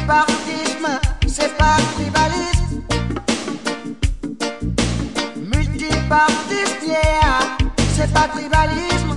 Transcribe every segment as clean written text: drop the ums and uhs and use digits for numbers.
Multipartisme, c'est pas tribaliste. Multipartisme, yeah, c'est pas tribalisme.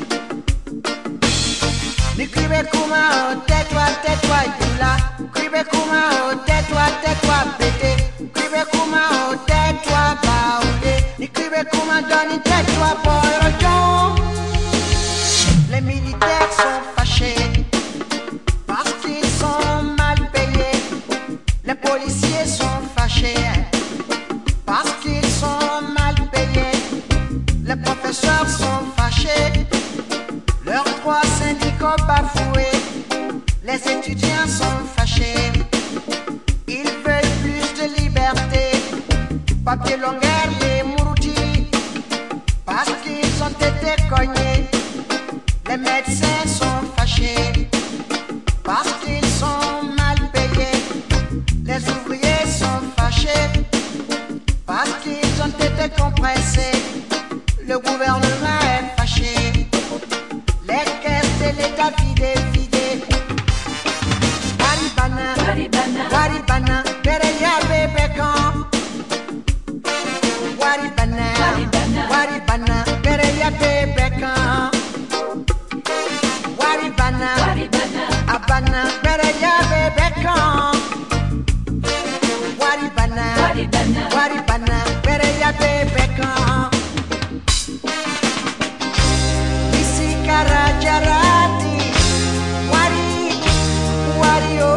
Ni cribe kuma, tais-toi, Yula. Cribe kuma, tais-toi, pété. Cribe kuma, tais-toi, baoulé. Ni cribe kuma, donne, tais-toi, boy, les militaires sont fâchés parce qu'ils sont mal payés. Les policiers sont fâchés parce qu'ils sont mal payés. Les professeurs sont fâchés, leurs droits syndicaux bafoués. Les étudiants sont fâchés, ils veulent plus de liberté. Papier longueur, les mouroutis, parce qu'ils ont été cognés. Les médecins sont fâchés parce qu'ils sont mal payés. Les ouvriers sont fâchés parce qu'ils ont été compressés. Le gouvernement est fâché, les caisses de l'État vidées. Waribana, Bereya Bebekan. Waribana, Bereya Bebekan. Abana, Bereya Bebekan. Waribana, Bereya Bebekan. Isi Karajarati, Wario.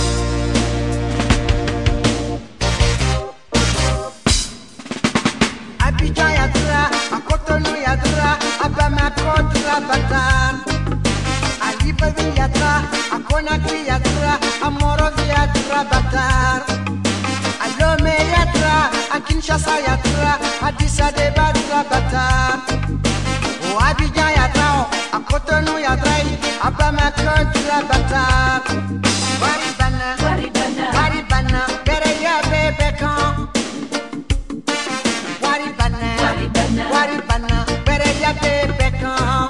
Abidjan Yadra, à Cotonou Yadra, à Bamako Batar. À Libreville Yadra, à Conakry Yadra, à Monrovie Yadra Batar. À Lomé Yadra, à Kinshasa Yadra, à Addis Abeba Yadra Batar. Au Abidjan Yadra, à Cotonou Yadra, à Bamako Yadra Batar. Waribana, Bereya Bebekan. Waribana, Bereya Bebekan.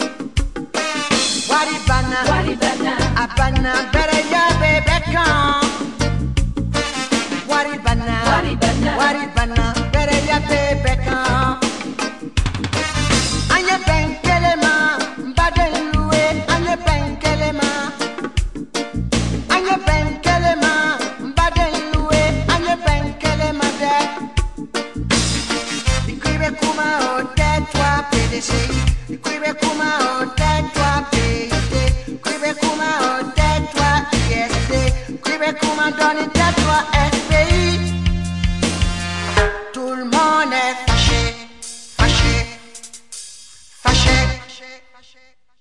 Abana, Bereya Bebekan. Waribana, Bereya Bebekan. Anye benkelema, mbaden loué, anye benkelema. Anye benkelema, mbaden loué, anye benkelema de. Ikribe kuma o tais-toi PDC. Ikribe kuma o tais-toi PIT. Ikribe kuma o tais-toi IST. Ikribe kuma donne tais-toi FPI. Tout le monde est fâché.